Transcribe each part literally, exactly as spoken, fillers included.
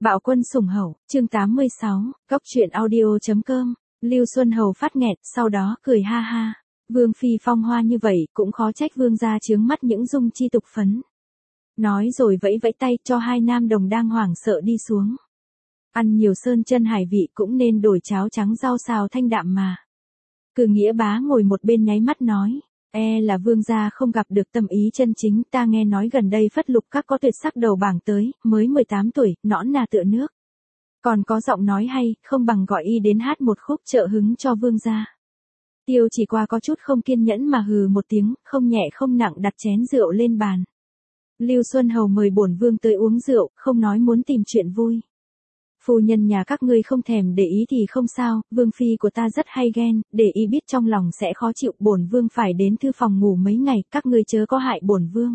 Bạo quân sủng hậu, chương tám mươi sáu, Cóc truyện audio.com, Lưu Xuân Hầu phát nghẹt, sau đó cười ha ha. Vương phi phong hoa như vậy, cũng khó trách vương gia chướng mắt những dung chi tục phấn. Nói rồi vẫy vẫy tay cho hai nam đồng đang hoảng sợ đi xuống. Ăn nhiều sơn chân hải vị cũng nên đổi cháo trắng rau xào thanh đạm mà. Cử Nghĩa Bá ngồi một bên nháy mắt nói, e là vương gia không gặp được tâm ý chân chính, ta nghe nói gần đây Phất Lục Các có tuyệt sắc đầu bảng tới, mới mười tám tuổi, nõn nà tựa nước. Còn có giọng nói hay, không bằng gọi y đến hát một khúc trợ hứng cho vương gia. Tiêu Chỉ Qua có chút không kiên nhẫn mà hừ một tiếng, không nhẹ không nặng đặt chén rượu lên bàn. Lưu Xuân Hầu mời bổn vương tới uống rượu, không nói muốn tìm chuyện vui. Phu nhân nhà các ngươi không thèm để ý thì không sao, vương phi của ta rất hay ghen, để y biết trong lòng sẽ khó chịu, bổn vương phải đến thư phòng ngủ mấy ngày, các ngươi chớ có hại bổn vương.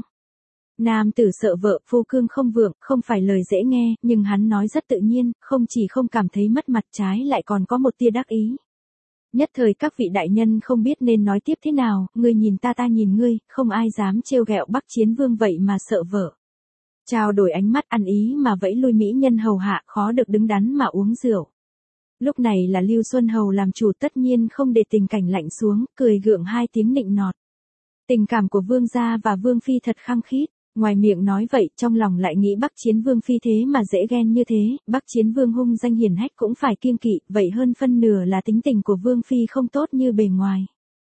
Nam tử sợ vợ, phu cương không vượng, không phải lời dễ nghe, nhưng hắn nói rất tự nhiên, không chỉ không cảm thấy mất mặt, trái lại còn có một tia đắc ý. Nhất thời các vị đại nhân không biết nên nói tiếp thế nào, ngươi nhìn ta ta nhìn ngươi, không ai dám trêu ghẹo Bắc Chiến Vương vậy mà sợ vợ. Trao đổi ánh mắt ăn ý mà vẫy lui mỹ nhân hầu hạ, khó được đứng đắn mà uống rượu. Lúc này là Lưu Xuân Hầu làm chủ, tất nhiên không để tình cảnh lạnh xuống, cười gượng hai tiếng nịnh nọt. Tình cảm của vương gia và vương phi thật khăng khít, ngoài miệng nói vậy, trong lòng lại nghĩ Bắc Chiến Vương phi thế mà dễ ghen như thế, Bắc Chiến Vương hung danh hiển hách cũng phải kiêng kỵ, vậy hơn phân nửa là tính tình của vương phi không tốt như bề ngoài.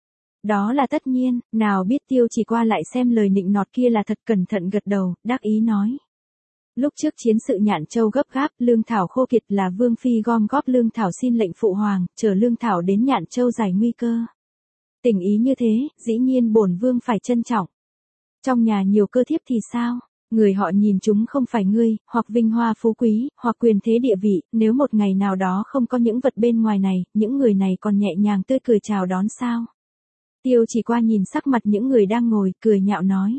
Đó là tất nhiên, nào biết Tiêu Chỉ Qua lại xem lời nịnh nọt kia là thật, cẩn thận gật đầu, đắc ý nói. Lúc trước chiến sự Nhạn Châu gấp gáp, lương thảo khô kiệt là vương phi gom góp lương thảo xin lệnh phụ hoàng, chờ lương thảo đến Nhạn Châu giải nguy cơ. Tình ý như thế, dĩ nhiên bổn vương phải trân trọng. Trong nhà nhiều cơ thiếp thì sao? Người họ nhìn chúng không phải ngươi, hoặc vinh hoa phú quý, hoặc quyền thế địa vị, nếu một ngày nào đó không có những vật bên ngoài này, những người này còn nhẹ nhàng tươi cười chào đón sao? Tiêu Chỉ Qua nhìn sắc mặt những người đang ngồi, cười nhạo nói.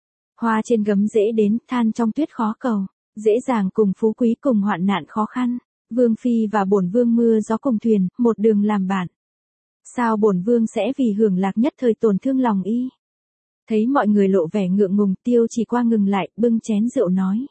Hoa trên gấm dễ đến, than trong tuyết khó cầu, dễ dàng cùng phú quý cùng hoạn nạn khó khăn, vương phi và bổn vương mưa gió cùng thuyền, một đường làm bạn. Sao bổn vương sẽ vì hưởng lạc nhất thời tổn thương lòng y? Thấy mọi người lộ vẻ ngượng ngùng, Tiêu Chỉ Qua ngừng lại, bưng chén rượu nói.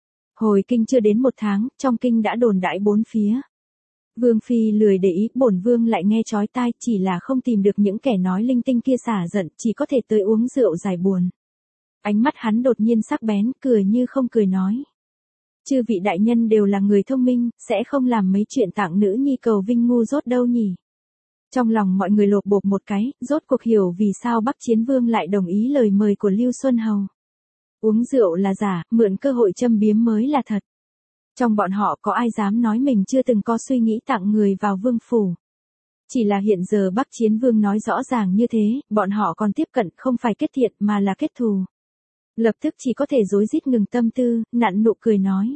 Hồi kinh chưa đến một tháng, trong kinh đã đồn đãi bốn phía. Vương phi lười để ý, bổn vương lại nghe chói tai, chỉ là không tìm được những kẻ nói linh tinh kia xả giận, chỉ có thể tới uống rượu giải buồn. Ánh mắt hắn đột nhiên sắc bén, cười như không cười nói. Chư vị đại nhân đều là người thông minh, sẽ không làm mấy chuyện tặng nữ nhi cầu vinh ngu dốt đâu nhỉ. Trong lòng mọi người lột bột một cái, rốt cuộc hiểu vì sao Bắc Chiến Vương lại đồng ý lời mời của Lưu Xuân Hầu. Uống rượu là giả, mượn cơ hội châm biếm mới là thật. Trong bọn họ có ai dám nói mình chưa từng có suy nghĩ tặng người vào vương phủ. Chỉ là hiện giờ Bắc Chiến Vương nói rõ ràng như thế, bọn họ còn tiếp cận không phải kết thiện mà là kết thù. Lập tức chỉ có thể rối rít ngừng tâm tư, nặn nụ cười nói.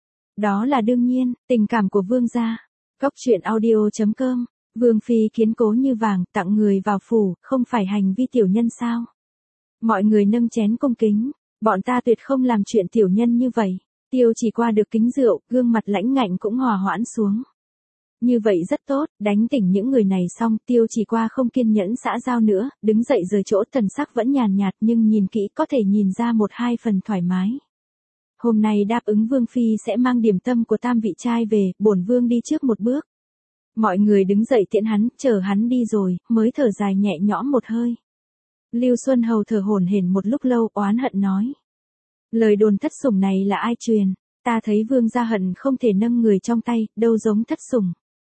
Đó là đương nhiên, tình cảm của vương gia. Cóc truyện audio.com, vương phi kiến cố như vàng, tặng người vào phủ, không phải hành vi tiểu nhân sao? Mọi người nâng chén cung kính, bọn ta tuyệt không làm chuyện tiểu nhân như vậy. Tiêu Chỉ Qua được kính rượu, gương mặt lãnh ngạnh cũng hòa hoãn xuống. Như vậy rất tốt, đánh tỉnh những người này xong, Tiêu Chỉ Qua không kiên nhẫn xã giao nữa, đứng dậy rời chỗ, thần sắc vẫn nhàn nhạt nhưng nhìn kỹ có thể nhìn ra một hai phần thoải mái. Hôm nay đáp ứng vương phi sẽ mang điểm tâm của tam vị trai về, bổn vương đi trước một bước. Mọi người đứng dậy tiễn hắn, chờ hắn đi rồi, mới thở dài nhẹ nhõm một hơi. Lưu Xuân Hầu thở hổn hển một lúc lâu, oán hận nói. Lời đồn thất sủng này là ai truyền? Ta thấy vương gia hận không thể nâng người trong tay, đâu giống thất sủng.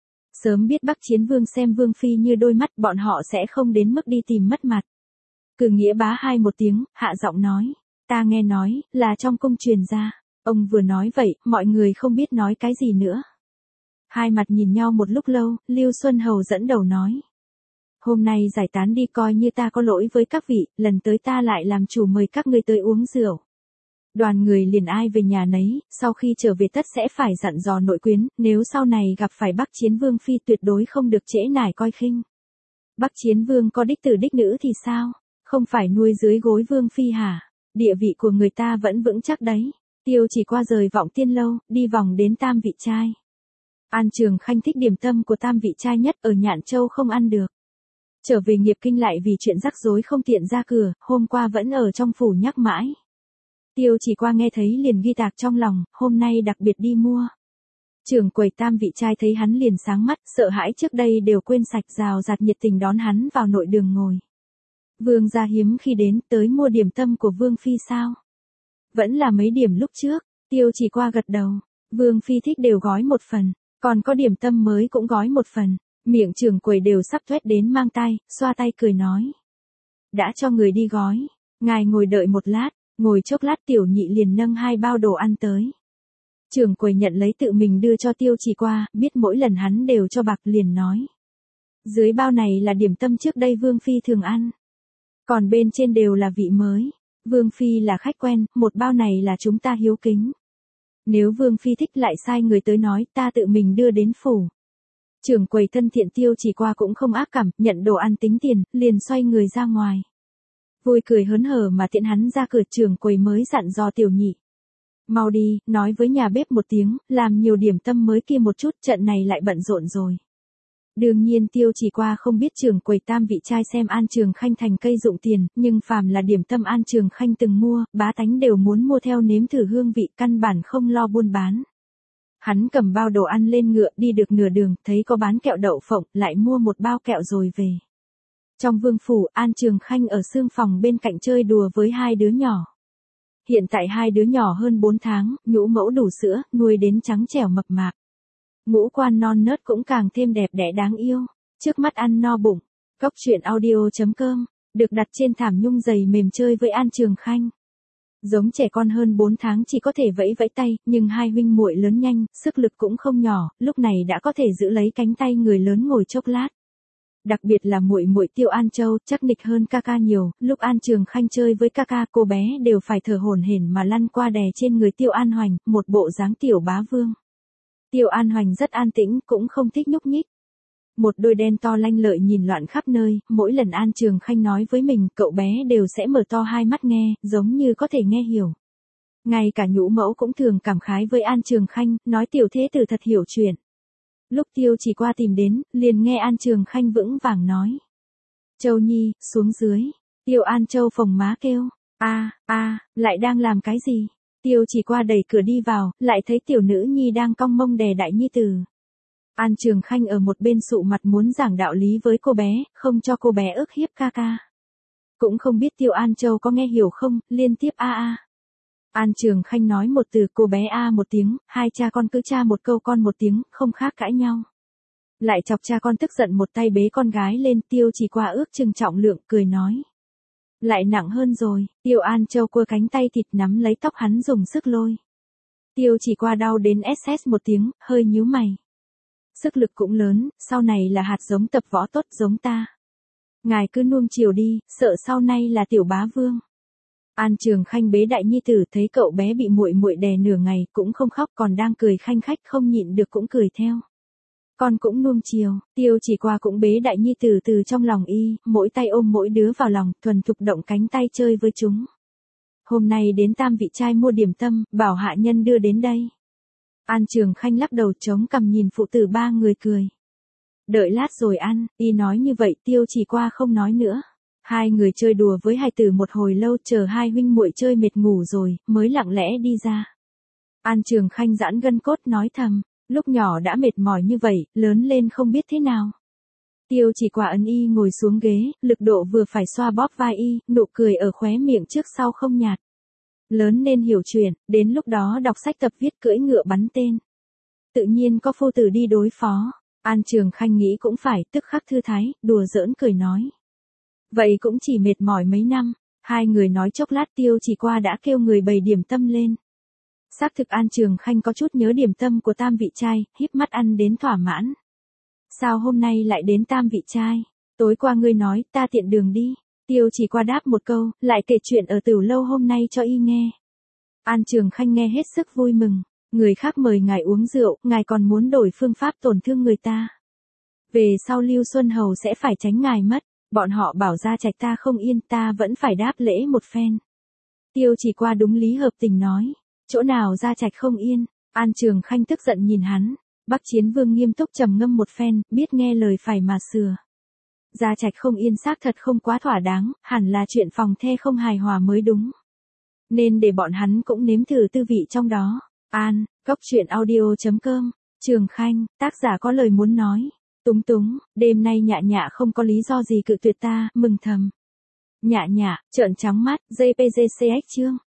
Sớm biết Bắc Chiến Vương xem vương phi như đôi mắt, bọn họ sẽ không đến mức đi tìm mất mặt. Cử Nghĩa Bá hai một tiếng, hạ giọng nói. Ta nghe nói, là trong cung truyền ra. Ông vừa nói vậy, mọi người không biết nói cái gì nữa. Hai mặt nhìn nhau một lúc lâu, Lưu Xuân Hầu dẫn đầu nói. Hôm nay giải tán đi, coi như ta có lỗi với các vị, lần tới ta lại làm chủ mời các ngươi tới uống rượu. Đoàn người liền ai về nhà nấy, sau khi trở về tất sẽ phải dặn dò nội quyến, nếu sau này gặp phải Bắc Chiến Vương phi tuyệt đối không được trễ nải coi khinh. Bắc Chiến Vương có đích tử đích nữ thì sao? Không phải nuôi dưới gối vương phi hả? Địa vị của người ta vẫn vững chắc đấy. Tiêu Chỉ Qua rời Vọng Tiên lâu, đi vòng đến tam vị trai. An Trường Khanh thích điểm tâm của tam vị trai nhất, ở Nhạn Châu không ăn được. Trở về nghiệp kinh lại vì chuyện rắc rối không tiện ra cửa, hôm qua vẫn ở trong phủ nhắc mãi. Tiêu Chỉ Qua nghe thấy liền ghi tạc trong lòng, hôm nay đặc biệt đi mua. Trưởng quầy tam vị trai thấy hắn liền sáng mắt, sợ hãi trước đây đều quên sạch, rào rạt nhiệt tình đón hắn vào nội đường ngồi. Vương gia hiếm khi đến, tới mua điểm tâm của Vương phi sao? Vẫn là mấy điểm lúc trước, Tiêu Chỉ Qua gật đầu. Vương phi thích đều gói một phần, còn có điểm tâm mới cũng gói một phần. Miệng trưởng quầy đều sắp tuét đến mang tay, xoa tay cười nói. Đã cho người đi gói, ngài ngồi đợi một lát, ngồi chốc lát tiểu nhị liền nâng hai bao đồ ăn tới. Trưởng quầy nhận lấy tự mình đưa cho Tiêu Chỉ Qua, biết mỗi lần hắn đều cho bạc liền nói. Dưới bao này là điểm tâm trước đây Vương phi thường ăn. Còn bên trên đều là vị mới. Vương phi là khách quen, một bao này là chúng ta hiếu kính. Nếu Vương phi thích lại sai người tới nói, ta tự mình đưa đến phủ. Trưởng quầy thân thiện Tiêu Chỉ Qua cũng không ác cảm, nhận đồ ăn tính tiền, liền xoay người ra ngoài. Vui cười hớn hở mà tiện hắn ra cửa, trưởng quầy mới dặn dò tiểu nhị. Mau đi, nói với nhà bếp một tiếng, làm nhiều điểm tâm mới kia một chút, trận này lại bận rộn rồi. Đương nhiên Tiêu Chỉ Qua không biết trưởng quầy tam vị trai xem An Trường Khanh thành cây dụng tiền, nhưng phàm là điểm tâm An Trường Khanh từng mua, bá tánh đều muốn mua theo nếm thử hương vị, căn bản không lo buôn bán. Hắn cầm bao đồ ăn lên ngựa đi được nửa đường, thấy có bán kẹo đậu phộng, lại mua một bao kẹo rồi về. Trong vương phủ, An Trường Khanh ở xương phòng bên cạnh chơi đùa với hai đứa nhỏ. Hiện tại hai đứa nhỏ hơn bốn tháng, nhũ mẫu đủ sữa, nuôi đến trắng trẻo mập mạp. Ngũ quan non nớt cũng càng thêm đẹp đẽ đáng yêu, trước mắt ăn no bụng. Cốc truyện audio chấm com, được đặt trên thảm nhung dày mềm chơi với An Trường Khanh. Giống trẻ con hơn bốn tháng chỉ có thể vẫy vẫy tay, nhưng hai huynh muội lớn nhanh, sức lực cũng không nhỏ, lúc này đã có thể giữ lấy cánh tay người lớn ngồi chốc lát. Đặc biệt là muội muội Tiêu An Châu, chắc nịch hơn ca ca nhiều, lúc An Trường Khanh chơi với ca ca, cô bé đều phải thở hổn hển mà lăn qua đè trên người Tiêu An Hoành, một bộ dáng tiểu bá vương. Tiêu An Hoành rất an tĩnh, cũng không thích nhúc nhích. Một đôi đen to lanh lợi nhìn loạn khắp nơi, mỗi lần An Trường Khanh nói với mình, cậu bé đều sẽ mở to hai mắt nghe, giống như có thể nghe hiểu. Ngay cả nhũ mẫu cũng thường cảm khái với An Trường Khanh, nói tiểu thế tử thật hiểu chuyện. Lúc Tiêu Chỉ Qua tìm đến, liền nghe An Trường Khanh vững vàng nói. Châu Nhi, xuống dưới. Tiêu An Châu phồng má kêu. A, a, lại đang làm cái gì? Tiêu Chỉ Qua đẩy cửa đi vào, lại thấy tiểu nữ nhi đang cong mông đè đại nhi tử. An Trường Khanh ở một bên sụ mặt muốn giảng đạo lý với cô bé, không cho cô bé ức hiếp ca ca. Cũng không biết Tiêu An Châu có nghe hiểu không, liên tiếp a a. An Trường Khanh nói một từ, cô bé a một tiếng, hai cha con cứ cha một câu con một tiếng, không khác cãi nhau. Lại chọc cha con tức giận một tay bế con gái lên. Tiêu Chỉ Qua ước chừng trọng lượng, cười nói. Lại nặng hơn rồi. Tiêu An Châu cua cánh tay thịt nắm lấy tóc hắn dùng sức lôi. Tiêu Chỉ Qua đau đến ét ét một tiếng, hơi nhíu mày. Sức lực cũng lớn, sau này là hạt giống tập võ tốt giống ta. Ngài cứ nuông chiều đi, sợ sau này là tiểu bá vương. An Trường Khanh bế đại nhi tử, thấy cậu bé bị muội muội đè nửa ngày, cũng không khóc, còn đang cười khanh khách, không nhịn được cũng cười theo. Con cũng nuông chiều. Tiêu Chỉ Qua cũng bế đại nhi tử từ trong lòng y, mỗi tay ôm mỗi đứa vào lòng, thuần thục động cánh tay chơi với chúng. Hôm nay đến tam vị trai mua điểm tâm, bảo hạ nhân đưa đến đây. An Trường Khanh lắc đầu chống cằm nhìn phụ tử ba người cười. Đợi lát rồi ăn, y nói như vậy. Tiêu Chỉ Qua không nói nữa. Hai người chơi đùa với hai tử một hồi lâu, chờ hai huynh muội chơi mệt ngủ rồi, mới lặng lẽ đi ra. An Trường Khanh giãn gân cốt nói thầm, lúc nhỏ đã mệt mỏi như vậy, lớn lên không biết thế nào. Tiêu Chỉ Qua ấn y ngồi xuống ghế, lực độ vừa phải xoa bóp vai y, nụ cười ở khóe miệng trước sau không nhạt. Lớn nên hiểu chuyện, đến lúc đó đọc sách tập viết, cưỡi ngựa bắn tên. Tự nhiên có phu tử đi đối phó. An Trường Khanh nghĩ cũng phải, tức khắc thư thái, đùa giỡn cười nói. Vậy cũng chỉ mệt mỏi mấy năm. Hai người nói chốc lát, Tiêu Chỉ Qua đã kêu người bày điểm tâm lên. Xác thực An Trường Khanh có chút nhớ điểm tâm của tam vị trai, híp mắt ăn đến thỏa mãn. Sao hôm nay lại đến tam vị trai? Tối qua ngươi nói, ta tiện đường đi. Tiêu Chỉ Qua đáp một câu, lại kể chuyện ở Tửu Lâu hôm nay cho y nghe. An Trường Khanh nghe hết sức vui mừng. Người khác mời ngài uống rượu, ngài còn muốn đổi phương pháp tổn thương người ta. Về sau Lưu Xuân Hầu sẽ phải tránh ngài mất. Bọn họ bảo Gia Trạch ta không yên, ta vẫn phải đáp lễ một phen. Tiêu Chỉ Qua đúng lý hợp tình nói. Chỗ nào Gia Trạch không yên? An Trường Khanh tức giận nhìn hắn. Bắc Chiến Vương nghiêm túc trầm ngâm một phen, biết nghe lời phải mà sửa. Gia Trạch không yên xác thật không quá thỏa đáng, hẳn là chuyện phòng the không hài hòa mới đúng. Nên để bọn hắn cũng nếm thử tư vị trong đó. An, cốc truyện audio chấm com Trường Khanh, tác giả có lời muốn nói. Túng túng, đêm nay Nhạ Nhạ không có lý do gì cự tuyệt ta, mừng thầm. Nhạ Nhạ, trợn trắng mắt, gi pê giê xê ích chương.